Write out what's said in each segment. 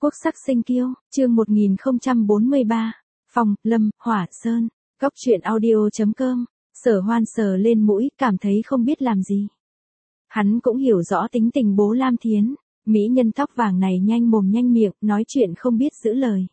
Quốc sắc sinh kiêu, chương 1043, Phòng, Lâm, Hỏa, Sơn, Góc truyện audio.com, Sở Hoan sờ lên mũi, cảm thấy không biết làm gì. Hắn cũng hiểu rõ tính tình bố Lam Thiến, mỹ nhân tóc vàng này nhanh mồm nhanh miệng, nói chuyện không biết giữ lời.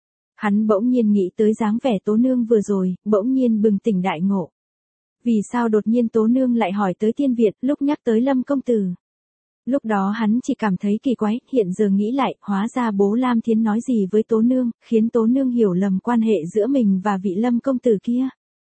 Hắn bỗng nhiên nghĩ tới dáng vẻ Tố Nương vừa rồi, bỗng nhiên bừng tỉnh đại ngộ. Vì sao đột nhiên Tố Nương lại hỏi tới Tiên Việt lúc nhắc tới Lâm công tử? Lúc đó hắn chỉ cảm thấy kỳ quái, hiện giờ nghĩ lại, hóa ra bố Lam Thiến nói gì với Tố Nương, khiến Tố Nương hiểu lầm quan hệ giữa mình và vị Lâm công tử kia.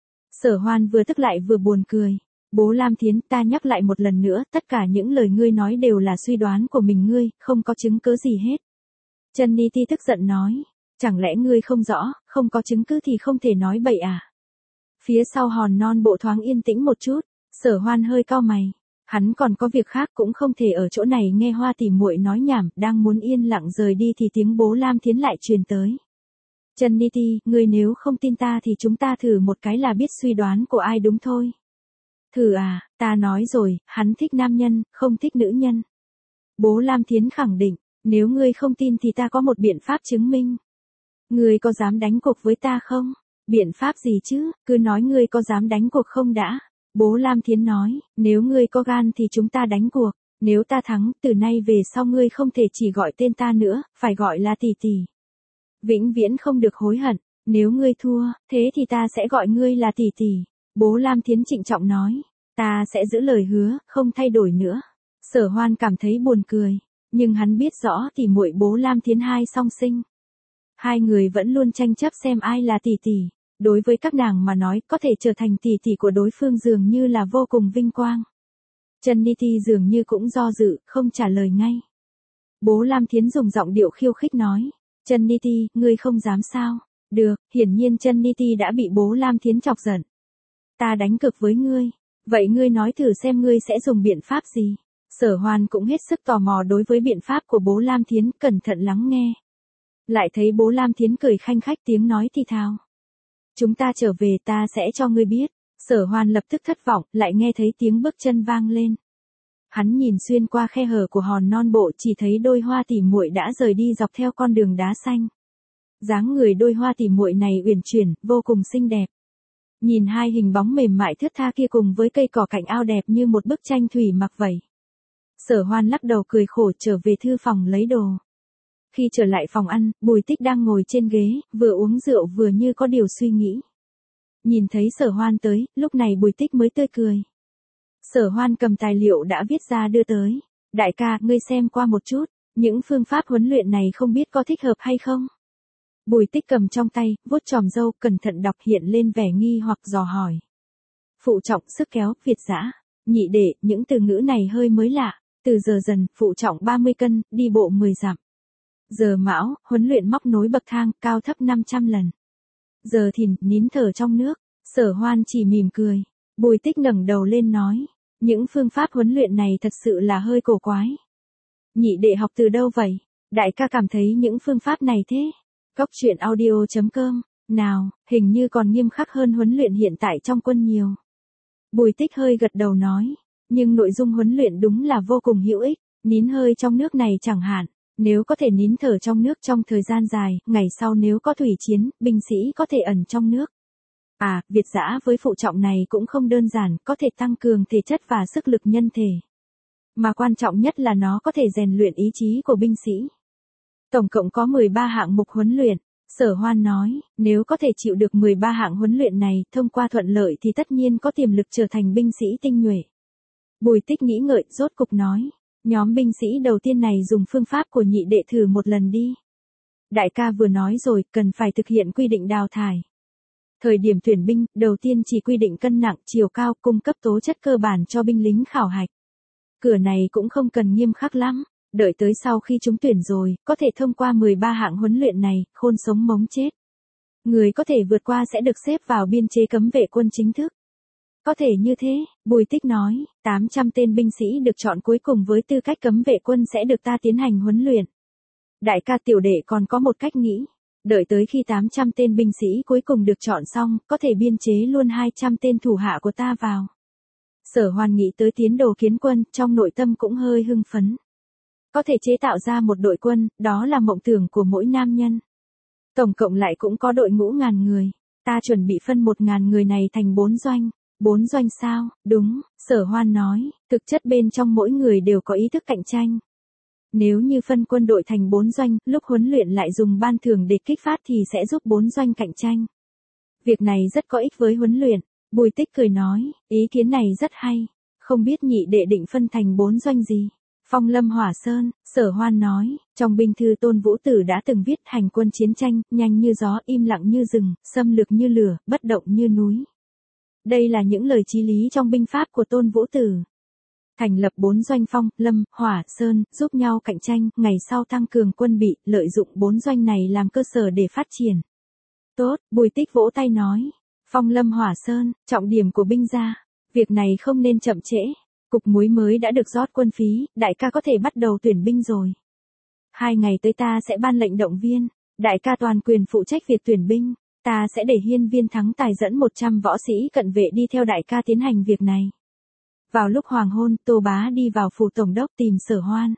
Sở Hoan vừa tức lại vừa buồn cười. Bố Lam Thiến, ta nhắc lại một lần nữa, tất cả những lời ngươi nói đều là suy đoán của mình ngươi, không có chứng cứ gì hết. Trần Ni Ti tức giận nói, chẳng lẽ ngươi không rõ, không có chứng cứ thì không thể nói bậy à? Phía sau hòn non bộ thoáng yên tĩnh một chút, Sở Hoan hơi cau mày. Hắn còn có việc khác cũng không thể ở chỗ này nghe Hoa tỷ muội nói nhảm, đang muốn yên lặng rời đi thì tiếng bố Lam Thiến lại truyền tới. Trần Ni Ti, ngươi nếu không tin ta thì chúng ta thử một cái là biết suy đoán của ai đúng thôi. Thử à, ta nói rồi, hắn thích nam nhân, không thích nữ nhân. Bố Lam Thiến khẳng định, nếu ngươi không tin thì ta có một biện pháp chứng minh. Ngươi có dám đánh cuộc với ta không? Biện pháp gì chứ, cứ nói ngươi có dám đánh cuộc không đã. Bố Lam Thiến nói, nếu ngươi có gan thì chúng ta đánh cuộc, nếu ta thắng, từ nay về sau ngươi không thể chỉ gọi tên ta nữa, phải gọi là tỷ tỷ. Vĩnh viễn không được hối hận, nếu ngươi thua, thế thì ta sẽ gọi ngươi là tỷ tỷ. Bố Lam Thiến trịnh trọng nói, ta sẽ giữ lời hứa, không thay đổi nữa. Sở Hoan cảm thấy buồn cười, nhưng hắn biết rõ tỷ muội bố Lam Thiến hai song sinh. Hai người vẫn luôn tranh chấp xem ai là tỷ tỷ. Đối với các nàng mà nói, có thể trở thành tỷ tỷ của đối phương dường như là vô cùng vinh quang. Trần Ni Ti dường như cũng do dự, không trả lời ngay. Bố Lam Thiến dùng giọng điệu khiêu khích nói, Trần Ni Ti, ngươi không dám sao? Được, hiển nhiên Trần Ni Ti đã bị bố Lam Thiến chọc giận. Ta đánh cược với ngươi, vậy ngươi nói thử xem ngươi sẽ dùng biện pháp gì? Sở Hoan cũng hết sức tò mò đối với biện pháp của bố Lam Thiến, cẩn thận lắng nghe. Lại thấy bố Lam Thiến cười khanh khách tiếng nói thì thào. Chúng ta trở về ta sẽ cho ngươi biết. Sở Hoan lập tức thất vọng, lại nghe thấy tiếng bước chân vang lên. Hắn nhìn xuyên qua khe hở của hòn non bộ chỉ thấy đôi Hoa tỷ muội đã rời đi dọc theo con đường đá xanh. Dáng người đôi Hoa tỷ muội này uyển chuyển, vô cùng xinh đẹp. Nhìn hai hình bóng mềm mại thướt tha kia cùng với cây cỏ cạnh ao đẹp như một bức tranh thủy mặc vậy. Sở Hoan lắc đầu cười khổ trở về thư phòng lấy đồ. Khi trở lại phòng ăn, Bùi Tích đang ngồi trên ghế, vừa uống rượu vừa như có điều suy nghĩ. Nhìn thấy Sở Hoan tới, lúc này Bùi Tích mới tươi cười. Sở Hoan cầm tài liệu đã viết ra đưa tới. Đại ca, ngươi xem qua một chút, những phương pháp huấn luyện này không biết có thích hợp hay không? Bùi Tích cầm trong tay, vuốt chòm râu, cẩn thận đọc hiện lên vẻ nghi hoặc dò hỏi. Phụ trọng sức kéo, Việt dã, nhị đệ, những từ ngữ này hơi mới lạ. Từ giờ dần, phụ trọng 30 cân, đi bộ 10 dặm. Giờ mão, huấn luyện móc nối bậc thang, cao thấp 500 lần. Giờ thìn, nín thở trong nước. Sở Hoan chỉ mỉm cười. Bùi Tích ngẩng đầu lên nói, những phương pháp huấn luyện này thật sự là hơi cổ quái. Nhị đệ học từ đâu vậy? Đại ca cảm thấy những phương pháp này thế? Góc truyện audio.com, nào, hình như còn nghiêm khắc hơn huấn luyện hiện tại trong quân nhiều. Bùi Tích hơi gật đầu nói, nhưng nội dung huấn luyện đúng là vô cùng hữu ích, nín hơi trong nước này chẳng hạn. Nếu có thể nín thở trong nước trong thời gian dài, ngày sau nếu có thủy chiến, binh sĩ có thể ẩn trong nước. À, Việt dã với phụ trọng này cũng không đơn giản, có thể tăng cường thể chất và sức lực nhân thể. Mà quan trọng nhất là nó có thể rèn luyện ý chí của binh sĩ. Tổng cộng có 13 hạng mục huấn luyện. Sở Hoan nói, nếu có thể chịu được 13 hạng huấn luyện này, thông qua thuận lợi thì tất nhiên có tiềm lực trở thành binh sĩ tinh nhuệ. Bùi Tích nghĩ ngợi, rốt cục nói. Nhóm binh sĩ đầu tiên này dùng phương pháp của nhị đệ thử một lần đi. Đại ca vừa nói rồi, cần phải thực hiện quy định đào thải. Thời điểm tuyển binh, đầu tiên chỉ quy định cân nặng, chiều cao, cung cấp tố chất cơ bản cho binh lính khảo hạch. Cửa này cũng không cần nghiêm khắc lắm, đợi tới sau khi chúng tuyển rồi, có thể thông qua 13 hạng huấn luyện này, khôn sống mống chết. Người có thể vượt qua sẽ được xếp vào biên chế cấm vệ quân chính thức. Có thể như thế, Bùi Tích nói, 800 tên binh sĩ được chọn cuối cùng với tư cách cấm vệ quân sẽ được ta tiến hành huấn luyện. Đại ca tiểu đệ còn có một cách nghĩ, đợi tới khi 800 tên binh sĩ cuối cùng được chọn xong, có thể biên chế luôn 200 tên thủ hạ của ta vào. Sở Hoan nghĩ tới tiến đồ kiến quân, trong nội tâm cũng hơi hưng phấn. Có thể chế tạo ra một đội quân, đó là mộng tưởng của mỗi nam nhân. Tổng cộng lại cũng có đội ngũ 1000 người. Ta chuẩn bị phân 1000 người này thành 4 doanh. 4 doanh sao? Đúng, Sở Hoan nói, thực chất bên trong mỗi người đều có ý thức cạnh tranh. Nếu như phân quân đội thành 4 doanh, lúc huấn luyện lại dùng ban thưởng để kích phát thì sẽ giúp 4 doanh cạnh tranh. Việc này rất có ích với huấn luyện. Bùi Tích cười nói, ý kiến này rất hay. Không biết nhị đệ định phân thành 4 doanh gì? Phong Lâm Hỏa Sơn, Sở Hoan nói, trong binh thư Tôn Vũ Tử đã từng viết hành quân chiến tranh, nhanh như gió, im lặng như rừng, xâm lược như lửa, bất động như núi. Đây là những lời chí lý trong binh pháp của Tôn Vũ Tử. Thành lập 4 doanh Phong, Lâm, Hỏa, Sơn, giúp nhau cạnh tranh, ngày sau tăng cường quân bị, lợi dụng 4 doanh này làm cơ sở để phát triển. Tốt, Bùi Tích vỗ tay nói. Phong Lâm Hỏa Sơn, trọng điểm của binh gia. Việc này không nên chậm trễ. Cục muối mới đã được rót quân phí, đại ca có thể bắt đầu tuyển binh rồi. 2 ngày tới ta sẽ ban lệnh động viên. Đại ca toàn quyền phụ trách việc tuyển binh. Ta sẽ để Hiên Viên Thắng Tài dẫn 100 võ sĩ cận vệ đi theo đại ca tiến hành việc này. Vào lúc hoàng hôn, Tô Bá đi vào phủ tổng đốc tìm Sở Hoan.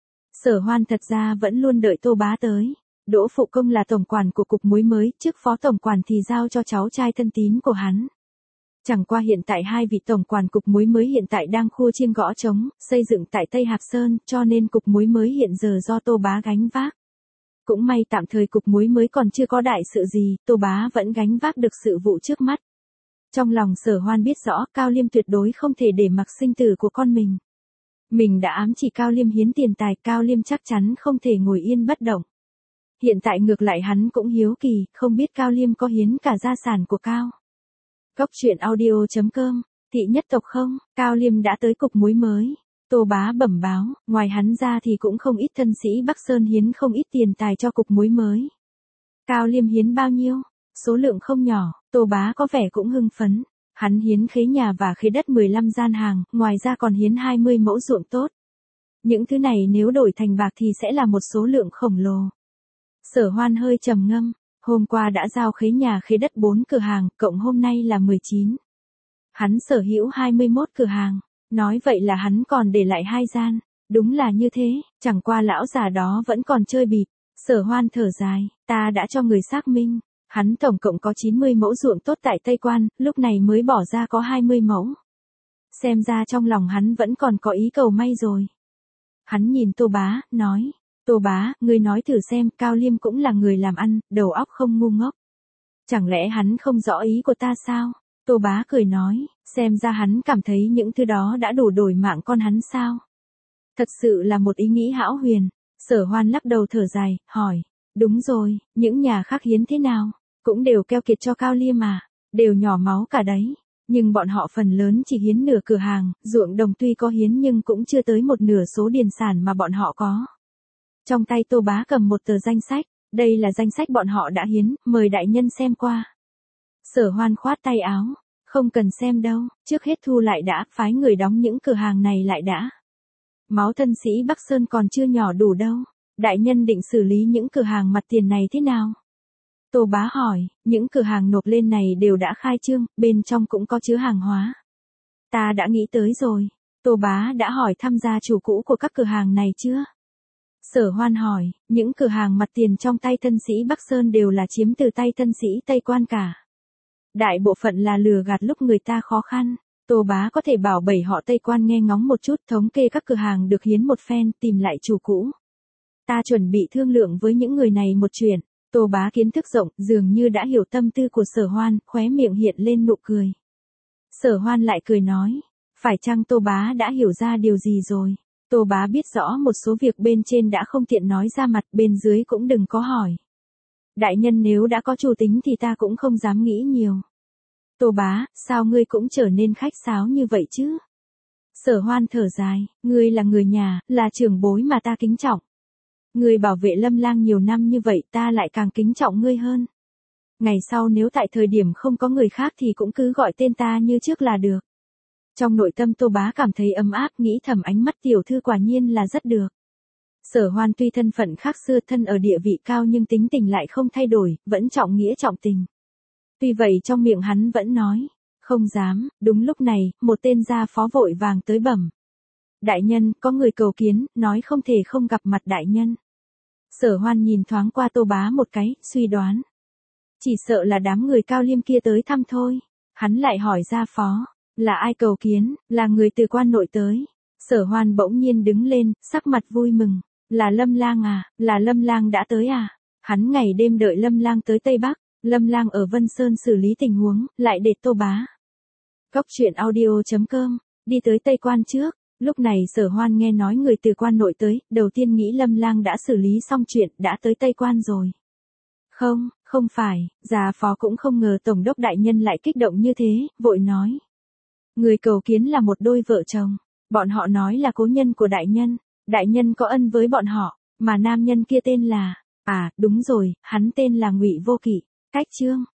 Sở Hoan thật ra vẫn luôn đợi Tô Bá tới. Đỗ Phụ Công là tổng quản của cục muối mới, trước phó tổng quản thì giao cho cháu trai thân tín của hắn. Chẳng qua hiện tại 2 vị tổng quản cục muối mới hiện tại đang khua chiêng gõ trống, xây dựng tại Tây Hạp Sơn, cho nên cục muối mới hiện giờ do Tô Bá gánh vác. Cũng may tạm thời cục muối mới còn chưa có đại sự gì, Tô Bá vẫn gánh vác được sự vụ trước mắt. Trong lòng Sở Hoan biết rõ Cao Liêm tuyệt đối không thể để mặc sinh tử của con mình. Mình đã ám chỉ Cao Liêm hiến tiền tài, Cao Liêm chắc chắn không thể ngồi yên bất động. Hiện tại ngược lại hắn cũng hiếu kỳ, không biết Cao Liêm có hiến cả gia sản của Cao. Cốc truyện audio.com, thị nhất tộc không, Cao Liêm đã tới cục muối mới. Tô Bá bẩm báo, ngoài hắn ra thì cũng không ít thân sĩ Bắc Sơn hiến không ít tiền tài cho cục muối mới. Cao Liêm hiến bao nhiêu? Số lượng không nhỏ, Tô Bá có vẻ cũng hưng phấn. Hắn hiến khế nhà và khế đất 15 gian hàng, ngoài ra còn hiến 20 mẫu ruộng tốt. Những thứ này nếu đổi thành bạc thì sẽ là một số lượng khổng lồ. Sở Hoan hơi trầm ngâm, hôm qua đã giao khế nhà khế đất 4 cửa hàng, cộng hôm nay là 19. Hắn sở hữu 21 cửa hàng, nói vậy là hắn còn để lại 2 gian. Đúng là như thế, chẳng qua lão già đó vẫn còn chơi bịp. Sở Hoan thở dài, ta đã cho người xác minh. Hắn tổng cộng có 90 mẫu ruộng tốt tại Tây Quan, lúc này mới bỏ ra có 20 mẫu. Xem ra trong lòng hắn vẫn còn có ý cầu may rồi. Hắn nhìn Tô Bá, nói, Tô Bá, ngươi nói thử xem, Cao Liêm cũng là người làm ăn, đầu óc không ngu ngốc. Chẳng lẽ hắn không rõ ý của ta sao? Tô Bá cười nói, xem ra hắn cảm thấy những thứ đó đã đủ đổi mạng con hắn sao? Thật sự là một ý nghĩ hão huyền. Sở Hoan lắc đầu thở dài, hỏi, đúng rồi, những nhà khác hiến thế nào? Cũng đều keo kiệt cho Cao Liêm mà, đều nhỏ máu cả đấy. Nhưng bọn họ phần lớn chỉ hiến nửa cửa hàng, ruộng đồng tuy có hiến nhưng cũng chưa tới một nửa số điền sản mà bọn họ có. Trong tay Tô Bá cầm một tờ danh sách, đây là danh sách bọn họ đã hiến, mời đại nhân xem qua. Sở Hoan khoát tay áo, không cần xem đâu, trước hết thu lại đã, phái người đóng những cửa hàng này lại đã. Máu thân sĩ Bắc Sơn còn chưa nhỏ đủ đâu, đại nhân định xử lý những cửa hàng mặt tiền này thế nào? Tô Bá hỏi, những cửa hàng nộp lên này đều đã khai trương, bên trong cũng có chứa hàng hóa. Ta đã nghĩ tới rồi. Tô Bá đã hỏi thăm gia chủ cũ của các cửa hàng này chưa? Sở Hoan hỏi, những cửa hàng mặt tiền trong tay thân sĩ Bắc Sơn đều là chiếm từ tay thân sĩ Tây Quan cả. Đại bộ phận là lừa gạt lúc người ta khó khăn. Tô Bá có thể bảo bảy họ Tây Quan nghe ngóng một chút, thống kê các cửa hàng được hiến một phen, tìm lại chủ cũ. Ta chuẩn bị thương lượng với những người này một chuyện. Tô Bá kiến thức rộng, dường như đã hiểu tâm tư của Sở Hoan, khóe miệng hiện lên nụ cười. Sở Hoan lại cười nói, phải chăng Tô Bá đã hiểu ra điều gì rồi? Tô Bá biết rõ một số việc bên trên đã không tiện nói ra mặt, bên dưới cũng đừng có hỏi. Đại nhân nếu đã có chủ tính thì ta cũng không dám nghĩ nhiều. Tô Bá, sao ngươi cũng trở nên khách sáo như vậy chứ? Sở Hoan thở dài, ngươi là người nhà, là trưởng bối mà ta kính trọng. Ngươi bảo vệ Lâm Lang nhiều năm như vậy ta lại càng kính trọng ngươi hơn. Ngày sau nếu tại thời điểm không có người khác thì cũng cứ gọi tên ta như trước là được. Trong nội tâm Tô Bá cảm thấy ấm áp, nghĩ thầm ánh mắt tiểu thư quả nhiên là rất được. Sở Hoan tuy thân phận khác xưa, thân ở địa vị cao nhưng tính tình lại không thay đổi, vẫn trọng nghĩa trọng tình. Tuy vậy trong miệng hắn vẫn nói, không dám. Đúng lúc này, một tên gia phó vội vàng tới bẩm. Đại nhân, có người cầu kiến, nói không thể không gặp mặt đại nhân. Sở Hoan nhìn thoáng qua Tô Bá một cái, suy đoán. Chỉ sợ là đám người Cao Liêm kia tới thăm thôi. Hắn lại hỏi gia phó, là ai cầu kiến, là người từ quan nội tới. Sở Hoan bỗng nhiên đứng lên, sắc mặt vui mừng. Là Lâm Lang à, là Lâm Lang đã tới à. Hắn ngày đêm đợi Lâm Lang tới Tây Bắc, Lâm Lang ở Vân Sơn xử lý tình huống, lại để Tô Bá. Cóc truyện audio.com, đi tới Tây Quan trước. Lúc này Sở Hoan nghe nói người từ quan nội tới, đầu tiên nghĩ Lâm Lang đã xử lý xong chuyện, đã tới Tây Quan rồi. Không, không phải, gia phó cũng không ngờ Tổng đốc đại nhân lại kích động như thế, vội nói. Người cầu kiến là một đôi vợ chồng, bọn họ nói là cố nhân của đại nhân có ân với bọn họ, mà nam nhân kia tên là, à, đúng rồi, hắn tên là Ngụy Vô Kỵ, cách chương.